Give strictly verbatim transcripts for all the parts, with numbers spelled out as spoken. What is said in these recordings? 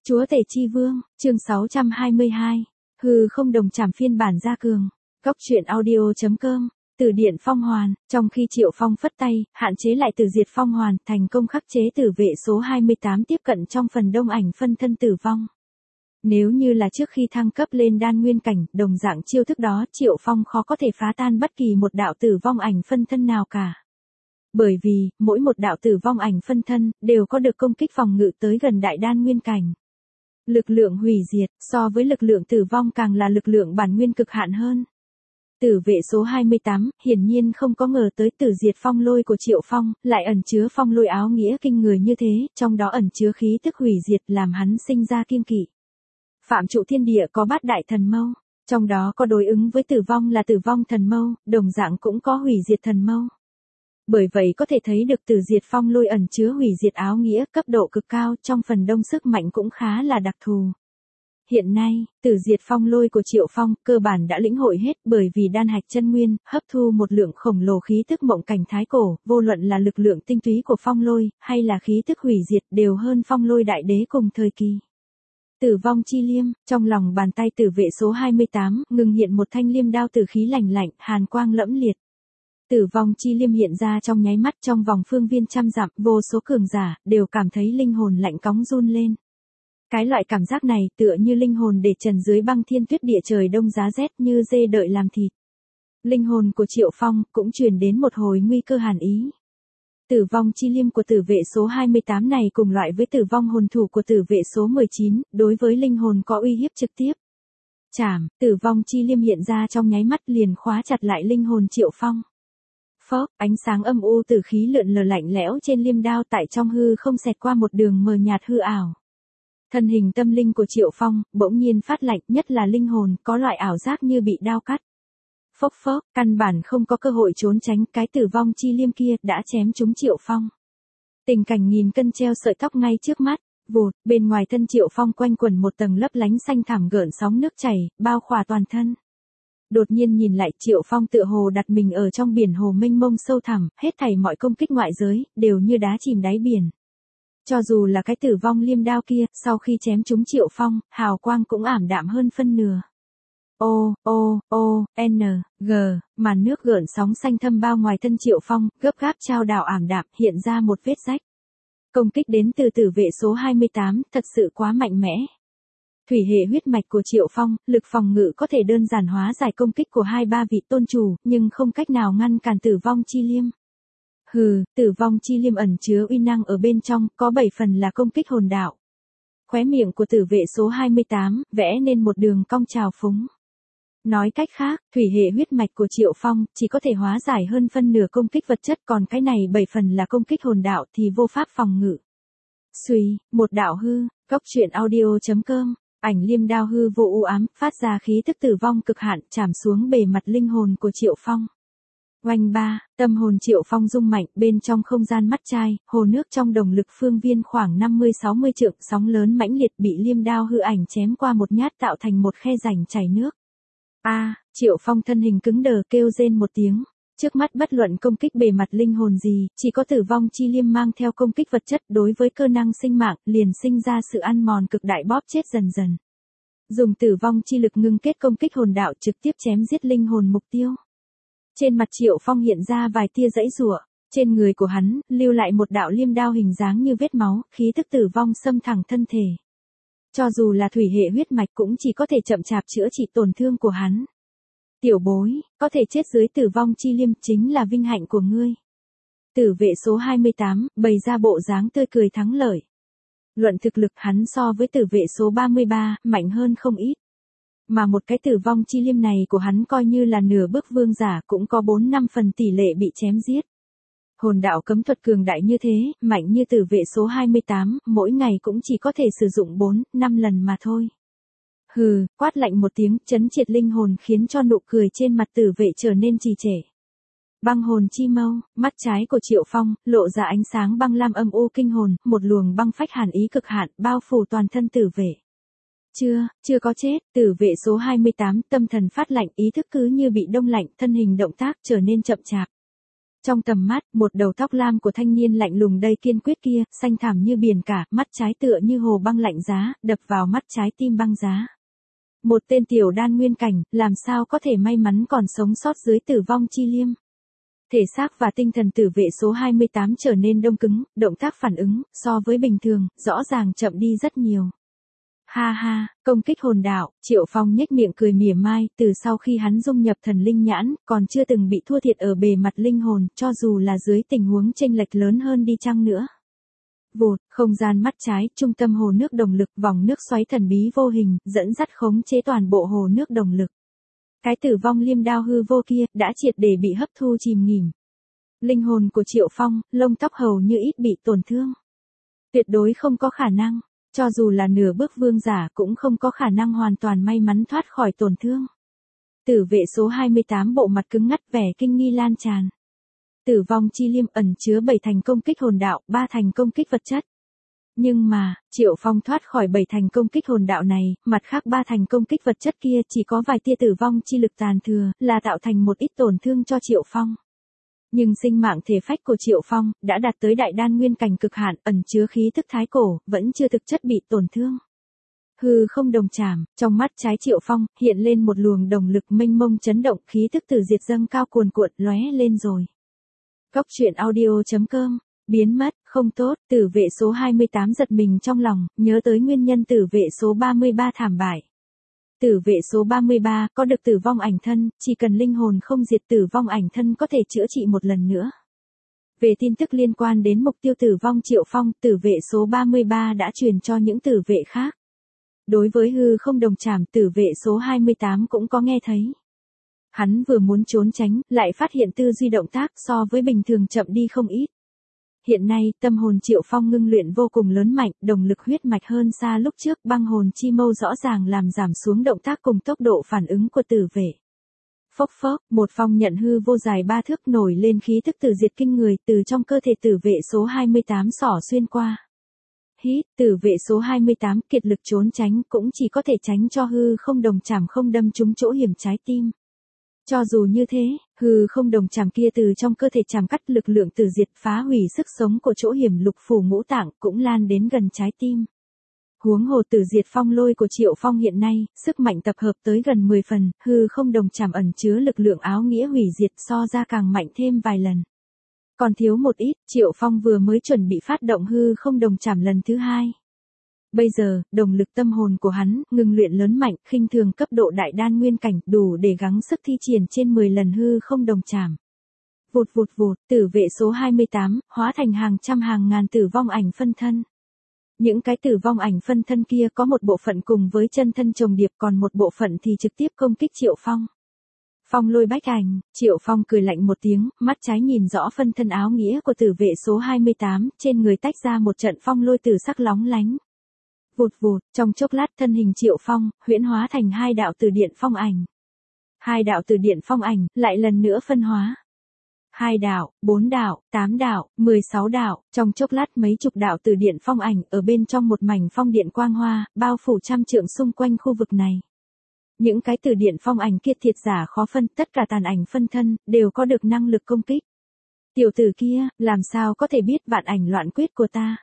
Chúa tể chi vương, chương sáu trăm hai mươi hai. Hư không đồng trảm phiên bản gia cường. Góc truyện audio.com. Từ điện phong hoàn, trong khi Triệu Phong phất tay, hạn chế lại Tử Diệt Phong hoàn, thành công khắc chế tử vệ số hai mươi tám tiếp cận trong phần đông ảnh phân thân tử vong. Nếu như là trước khi thăng cấp lên đan nguyên cảnh, đồng dạng chiêu thức đó Triệu Phong khó có thể phá tan bất kỳ một đạo tử vong ảnh phân thân nào cả. Bởi vì, mỗi một đạo tử vong ảnh phân thân, đều có được công kích phòng ngự tới gần đại đan nguyên cảnh. Lực lượng hủy diệt, so với lực lượng tử vong càng là lực lượng bản nguyên cực hạn hơn. Tử vệ số hai mươi tám, hiển nhiên không có ngờ tới tử diệt phong lôi của Triệu Phong, lại ẩn chứa phong lôi áo nghĩa kinh người như thế, trong đó ẩn chứa khí tức hủy diệt làm hắn sinh ra kiêng kỵ. Phạm trụ thiên địa có bát đại thần mâu, trong đó có đối ứng với tử vong là tử vong thần mâu, đồng dạng cũng có hủy diệt thần mâu. Bởi vậy có thể thấy được tử diệt phong lôi ẩn chứa hủy diệt áo nghĩa cấp độ cực cao, trong phần đông sức mạnh cũng khá là đặc thù. Hiện nay, tử diệt phong lôi của Triệu Phong cơ bản đã lĩnh hội hết, bởi vì đan hạch chân nguyên hấp thu một lượng khổng lồ khí tức mộng cảnh thái cổ, vô luận là lực lượng tinh túy của phong lôi hay là khí tức hủy diệt đều hơn phong lôi đại đế cùng thời kỳ. Tử vong chi liêm, trong lòng bàn tay tử vệ số hai mươi tám, ngừng hiện một thanh liêm đao tử khí lạnh lạnh, hàn quang lẫm liệt. Tử vong chi liêm hiện ra trong nháy mắt, trong vòng phương viên trăm dặm, vô số cường giả đều cảm thấy linh hồn lạnh cóng run lên. Cái loại cảm giác này tựa như linh hồn để trần dưới băng thiên tuyết địa trời đông giá rét, như dê đợi làm thịt. Linh hồn của Triệu Phong cũng truyền đến một hồi nguy cơ hàn ý. Tử vong chi liêm của tử vệ số hai mươi tám này cùng loại với tử vong hồn thủ của tử vệ số mười chín, đối với linh hồn có uy hiếp trực tiếp. Chảm, tử vong chi liêm hiện ra trong nháy mắt liền khóa chặt lại linh hồn Triệu Phong. Phốc, ánh sáng âm u tử khí lượn lờ lạnh lẽo trên liêm đao tại trong hư không xẹt qua một đường mờ nhạt hư ảo. Thân hình tâm linh của Triệu Phong bỗng nhiên phát lạnh, nhất là linh hồn có loại ảo giác như bị đao cắt. Phốc phốc, căn bản không có cơ hội trốn tránh, cái tử vong chi liêm kia đã chém trúng Triệu Phong. Tình cảnh nghìn cân treo sợi tóc ngay trước mắt, vụt, bên ngoài thân Triệu Phong quanh quẩn một tầng lấp lánh xanh thẳm gợn sóng nước chảy, bao khỏa toàn thân. Đột nhiên nhìn lại, Triệu Phong tựa hồ đặt mình ở trong biển hồ mênh mông sâu thẳm, hết thảy mọi công kích ngoại giới đều như đá chìm đáy biển. Cho dù là cái tử vong liêm đao kia, sau khi chém trúng Triệu Phong, hào quang cũng ảm đạm hơn phân nửa. O, O, O, N, G, màn nước gợn sóng xanh thâm bao ngoài thân Triệu Phong, gấp gáp trao đảo ảm đạm, hiện ra một vết rách. Công kích đến từ tử vệ số hai mươi tám, thật sự quá mạnh mẽ. Thủy hệ huyết mạch của Triệu Phong, lực phòng ngự có thể đơn giản hóa giải công kích của hai ba vị tôn chủ, nhưng không cách nào ngăn cản tử vong chi liêm. Hừ, tử vong chi liêm ẩn chứa uy năng ở bên trong, có bảy phần là công kích hồn đạo. Khóe miệng của tử vệ số hai mươi tám, vẽ nên một đường cong trào phúng. Nói cách khác, thủy hệ huyết mạch của Triệu Phong, chỉ có thể hóa giải hơn phân nửa công kích vật chất, còn cái này bảy phần là công kích hồn đạo thì vô pháp phòng ngự. Xuy, một đạo hư, góc truyện audio.com, ảnh liêm đao hư vô u ám, phát ra khí tức tử vong cực hạn, chạm xuống bề mặt linh hồn của Triệu Phong. Oanh ba, tâm hồn Triệu Phong rung mạnh, bên trong không gian mắt trai, hồ nước trong đồng lực phương viên khoảng năm mươi sáu mươi trượng, sóng lớn mãnh liệt bị liêm đao hư ảnh chém qua một nhát tạo thành một khe rãnh chảy nước. A, à, Triệu Phong thân hình cứng đờ kêu rên một tiếng. Trước mắt bất luận công kích bề mặt linh hồn gì, chỉ có tử vong chi liêm mang theo công kích vật chất đối với cơ năng sinh mạng, liền sinh ra sự ăn mòn cực đại, bóp chết dần dần. Dùng tử vong chi lực ngưng kết công kích hồn đạo trực tiếp chém giết linh hồn mục tiêu. Trên mặt Triệu Phong hiện ra vài tia giãy giụa, trên người của hắn lưu lại một đạo liêm đao hình dáng như vết máu, khí tức tử vong xâm thẳng thân thể. Cho dù là thủy hệ huyết mạch cũng chỉ có thể chậm chạp chữa trị tổn thương của hắn. Tiểu bối, có thể chết dưới tử vong chi liêm chính là vinh hạnh của ngươi. Tử vệ số hai mươi tám, bày ra bộ dáng tươi cười thắng lợi. Luận thực lực hắn so với tử vệ số ba mươi ba, mạnh hơn không ít. Mà một cái tử vong chi liêm này của hắn coi như là nửa bước vương giả, cũng có bốn năm phần tỷ lệ bị chém giết. Hồn đạo cấm thuật cường đại như thế, mạnh như tử vệ số hai mươi tám, mỗi ngày cũng chỉ có thể sử dụng bốn, năm lần mà thôi. Hừ, quát lạnh một tiếng, chấn triệt linh hồn khiến cho nụ cười trên mặt tử vệ trở nên trì trệ. Băng hồn chi mâu, mắt trái của Triệu Phong, lộ ra ánh sáng băng lam âm u kinh hồn, một luồng băng phách hàn ý cực hạn, bao phủ toàn thân tử vệ. Chưa, chưa có chết, tử vệ số hai mươi tám, tâm thần phát lạnh, ý thức cứ như bị đông lạnh, thân hình động tác trở nên chậm chạp. Trong tầm mắt, một đầu tóc lam của thanh niên lạnh lùng đầy kiên quyết kia, xanh thẳm như biển cả, mắt trái tựa như hồ băng lạnh giá, đập vào mắt trái tim băng giá. Một tên tiểu đan nguyên cảnh, làm sao có thể may mắn còn sống sót dưới tử vong chi liêm. Thể xác và tinh thần tử vệ số hai mươi tám trở nên đông cứng, động tác phản ứng, so với bình thường, rõ ràng chậm đi rất nhiều. Ha ha, công kích hồn đạo, Triệu Phong nhếch miệng cười mỉa mai, từ sau khi hắn dung nhập thần linh nhãn, còn chưa từng bị thua thiệt ở bề mặt linh hồn, cho dù là dưới tình huống chênh lệch lớn hơn đi chăng nữa. Vụt, không gian mắt trái, trung tâm hồ nước đồng lực, vòng nước xoáy thần bí vô hình, dẫn dắt khống chế toàn bộ hồ nước đồng lực. Cái tử vong liêm đao hư vô kia, đã triệt để bị hấp thu chìm nghỉm. Linh hồn của Triệu Phong, lông tóc hầu như ít bị tổn thương. Tuyệt đối không có khả năng, cho dù là nửa bước vương giả cũng không có khả năng hoàn toàn may mắn thoát khỏi tổn thương. Tử vệ số hai mươi tám bộ mặt cứng ngắt, vẻ kinh nghi lan tràn. Tử vong chi liêm ẩn chứa bảy thành công kích hồn đạo, ba thành công kích vật chất. Nhưng mà, Triệu Phong thoát khỏi bảy thành công kích hồn đạo này, mặt khác ba thành công kích vật chất kia chỉ có vài tia tử vong chi lực tàn thừa, là tạo thành một ít tổn thương cho Triệu Phong. Nhưng sinh mạng thể phách của Triệu Phong, đã đạt tới đại đan nguyên cảnh cực hạn, ẩn chứa khí tức thái cổ, vẫn chưa thực chất bị tổn thương. Hư không đồng chạm, trong mắt trái Triệu Phong, hiện lên một luồng đồng lực mênh mông chấn động, khí tức tử diệt dâng cao cuồn cuộn, lóe lên rồi. Cốc truyện audio chấm com. Biến mất, không tốt, tử vệ số hai mươi tám giật mình trong lòng, nhớ tới nguyên nhân tử vệ số ba mươi ba thảm bại. Tử vệ số ba mươi ba, có được tử vong ảnh thân, chỉ cần linh hồn không diệt tử vong ảnh thân có thể chữa trị một lần nữa. Về tin tức liên quan đến mục tiêu tử vong Triệu Phong, tử vệ số ba mươi ba đã truyền cho những tử vệ khác. Đối với hư không đồng chạm, tử vệ số hai mươi tám cũng có nghe thấy. Hắn vừa muốn trốn tránh, lại phát hiện tư duy động tác so với bình thường chậm đi không ít. Hiện nay, tâm hồn Triệu Phong ngưng luyện vô cùng lớn mạnh, đồng lực huyết mạch hơn xa lúc trước, băng hồn chi mâu rõ ràng làm giảm xuống động tác cùng tốc độ phản ứng của tử vệ. Phốc phốc, một phong nhận hư vô dài ba thước nổi lên khí tức tử diệt kinh người, từ trong cơ thể tử vệ số hai mươi tám xỏ xuyên qua. Hít, tử vệ số hai mươi tám kiệt lực trốn tránh, cũng chỉ có thể tránh cho hư không đồng chạm không đâm trúng chỗ hiểm trái tim. Cho dù như thế, hư không đồng chạm kia từ trong cơ thể chạm cắt lực lượng tử diệt phá hủy sức sống của chỗ hiểm lục phủ ngũ tạng cũng lan đến gần trái tim. Huống hồ tử diệt phong lôi của Triệu Phong hiện nay, sức mạnh tập hợp tới gần mười phần, hư không đồng chạm ẩn chứa lực lượng áo nghĩa hủy diệt so ra càng mạnh thêm vài lần. Còn thiếu một ít, Triệu Phong vừa mới chuẩn bị phát động hư không đồng chạm lần thứ hai. Bây giờ, đồng lực tâm hồn của hắn, ngừng luyện lớn mạnh, khinh thường cấp độ đại đan nguyên cảnh, đủ để gắng sức thi triển trên mười lần hư không đồng chạm. Vụt vụt vụt, tử vệ số hai mươi tám, hóa thành hàng trăm hàng ngàn tử vong ảnh phân thân. Những cái tử vong ảnh phân thân kia có một bộ phận cùng với chân thân chồng điệp, còn một bộ phận thì trực tiếp công kích Triệu Phong. Phong lôi bách ảnh, Triệu Phong cười lạnh một tiếng, mắt trái nhìn rõ phân thân áo nghĩa của tử vệ số hai mươi tám, trên người tách ra một trận phong lôi tử sắc lóng lánh. Vụt vụt, trong chốc lát thân hình Triệu Phong, huyễn hóa thành hai đạo từ điện phong ảnh. Hai đạo từ điện phong ảnh, lại lần nữa phân hóa. Hai đạo, bốn đạo, tám đạo, mười sáu đạo, trong chốc lát mấy chục đạo từ điện phong ảnh ở bên trong một mảnh phong điện quang hoa, bao phủ trăm trượng xung quanh khu vực này. Những cái từ điện phong ảnh kia thiệt giả khó phân, tất cả tàn ảnh phân thân, đều có được năng lực công kích. Tiểu tử kia, làm sao có thể biết vạn ảnh loạn quyết của ta?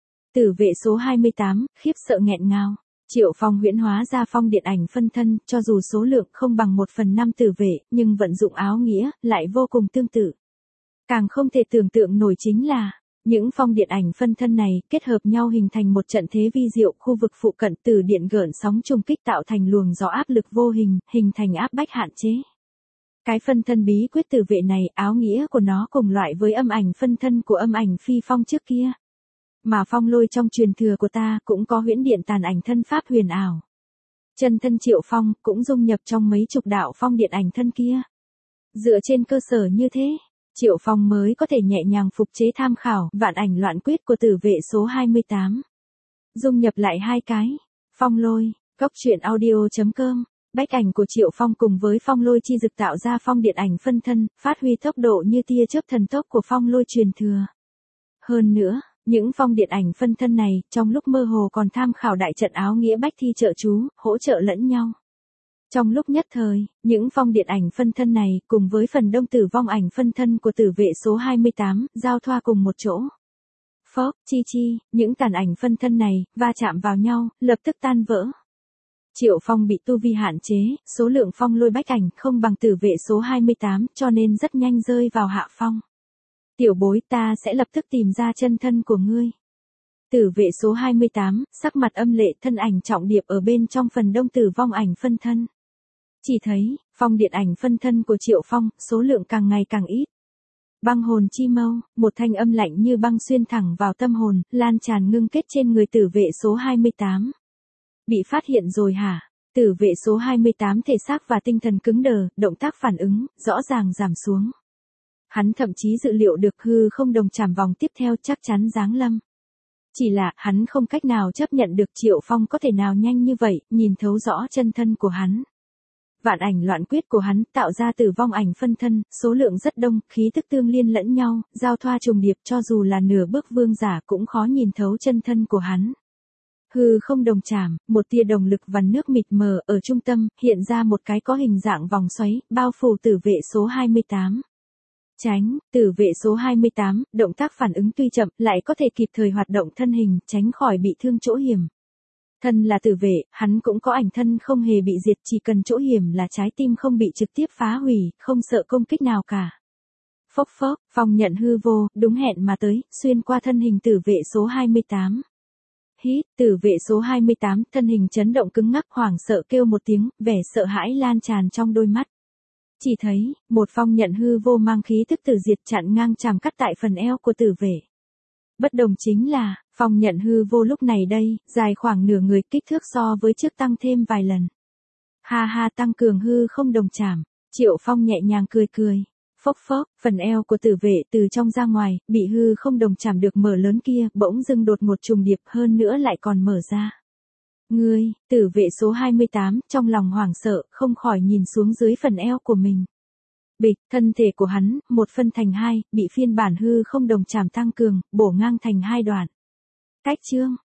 Tử vệ số hai mươi tám, khiếp sợ nghẹn ngào. Triệu Phong huyễn hóa ra phong điện ảnh phân thân, cho dù số lượng không bằng một phần năm tử vệ, nhưng vận dụng áo nghĩa, lại vô cùng tương tự. Càng không thể tưởng tượng nổi chính là, những phong điện ảnh phân thân này, kết hợp nhau hình thành một trận thế vi diệu, khu vực phụ cận từ điện gợn sóng trùng kích tạo thành luồng gió áp lực vô hình, hình thành áp bách hạn chế. Cái phân thân bí quyết tử vệ này, áo nghĩa của nó cùng loại với âm ảnh phân thân của âm ảnh phi phong trước kia. Mà phong lôi trong truyền thừa của ta cũng có huyễn điện tàn ảnh thân pháp huyền ảo. Chân thân Triệu Phong cũng dung nhập trong mấy chục đạo phong điện ảnh thân kia. Dựa trên cơ sở như thế, Triệu Phong mới có thể nhẹ nhàng phục chế tham khảo vạn ảnh loạn quyết của tử vệ số hai mươi tám. Dung nhập lại hai cái, phong lôi, cốc truyện audio chấm com. Bách ảnh của Triệu Phong cùng với phong lôi chi dực tạo ra phong điện ảnh phân thân, phát huy tốc độ như tia chớp thần tốc của phong lôi truyền thừa. Hơn nữa, những phong điện ảnh phân thân này, trong lúc mơ hồ còn tham khảo đại trận áo nghĩa bách thi trợ chú, hỗ trợ lẫn nhau. Trong lúc nhất thời, những phong điện ảnh phân thân này cùng với phần đông tử vong ảnh phân thân của tử vệ số hai mươi tám giao thoa cùng một chỗ. Phốc, chi chi, những tàn ảnh phân thân này va chạm vào nhau, lập tức tan vỡ. Triệu Phong bị tu vi hạn chế, số lượng phong lôi bách ảnh không bằng tử vệ số hai mươi tám cho nên rất nhanh rơi vào hạ phong. Tiểu bối, ta sẽ lập tức tìm ra chân thân của ngươi. Tử vệ số hai mươi tám, sắc mặt âm lệ, thân ảnh trọng điệp ở bên trong phần đông tử vong ảnh phân thân. Chỉ thấy, phong điện ảnh phân thân của Triệu Phong, số lượng càng ngày càng ít. Băng hồn chi mâu, một thanh âm lạnh như băng xuyên thẳng vào tâm hồn, lan tràn ngưng kết trên người tử vệ số hai mươi tám. Bị phát hiện rồi hả? Tử vệ số hai mươi tám thể xác và tinh thần cứng đờ, động tác phản ứng, rõ ràng giảm xuống. Hắn thậm chí dự liệu được hư không đồng chảm vòng tiếp theo chắc chắn giáng lâm. Chỉ là, hắn không cách nào chấp nhận được Triệu Phong có thể nào nhanh như vậy, nhìn thấu rõ chân thân của hắn. Vạn ảnh loạn quyết của hắn tạo ra tử vong ảnh phân thân, số lượng rất đông, khí tức tương liên lẫn nhau, giao thoa trùng điệp cho dù là nửa bước vương giả cũng khó nhìn thấu chân thân của hắn. Hư không đồng chảm, một tia đồng lực vằn nước mịt mờ ở trung tâm, hiện ra một cái có hình dạng vòng xoáy, bao phủ tử vệ số hai mươi tám. Tránh, tử vệ số hai mươi tám, động tác phản ứng tuy chậm, lại có thể kịp thời hoạt động thân hình, tránh khỏi bị thương chỗ hiểm. Thân là tử vệ, hắn cũng có ảnh thân không hề bị diệt, chỉ cần chỗ hiểm là trái tim không bị trực tiếp phá hủy, không sợ công kích nào cả. Phốc phốc, phong nhận hư vô, đúng hẹn mà tới, xuyên qua thân hình tử vệ số hai mươi tám. Hít, tử vệ số hai mươi tám, thân hình chấn động cứng ngắc, hoảng sợ kêu một tiếng, vẻ sợ hãi lan tràn trong đôi mắt. Chỉ thấy, một phong nhận hư vô mang khí tức tử diệt chặn ngang chàm cắt tại phần eo của tử vệ. Bất đồng chính là, phong nhận hư vô lúc này đây, dài khoảng nửa người, kích thước so với trước tăng thêm vài lần. Ha ha, tăng cường hư không đồng chảm. Triệu Phong nhẹ nhàng cười cười. Phốc phốc, phần eo của tử vệ từ trong ra ngoài, bị hư không đồng chảm được mở lớn kia, bỗng dưng đột ngột trùng điệp, hơn nữa lại còn mở ra. Ngươi, tử vệ số hai mươi tám, trong lòng hoảng sợ, không khỏi nhìn xuống dưới phần eo của mình. Bịch, thân thể của hắn, một phân thành hai, bị phiên bản hư không đồng chảm tăng cường, bổ ngang thành hai đoạn. Cách chương,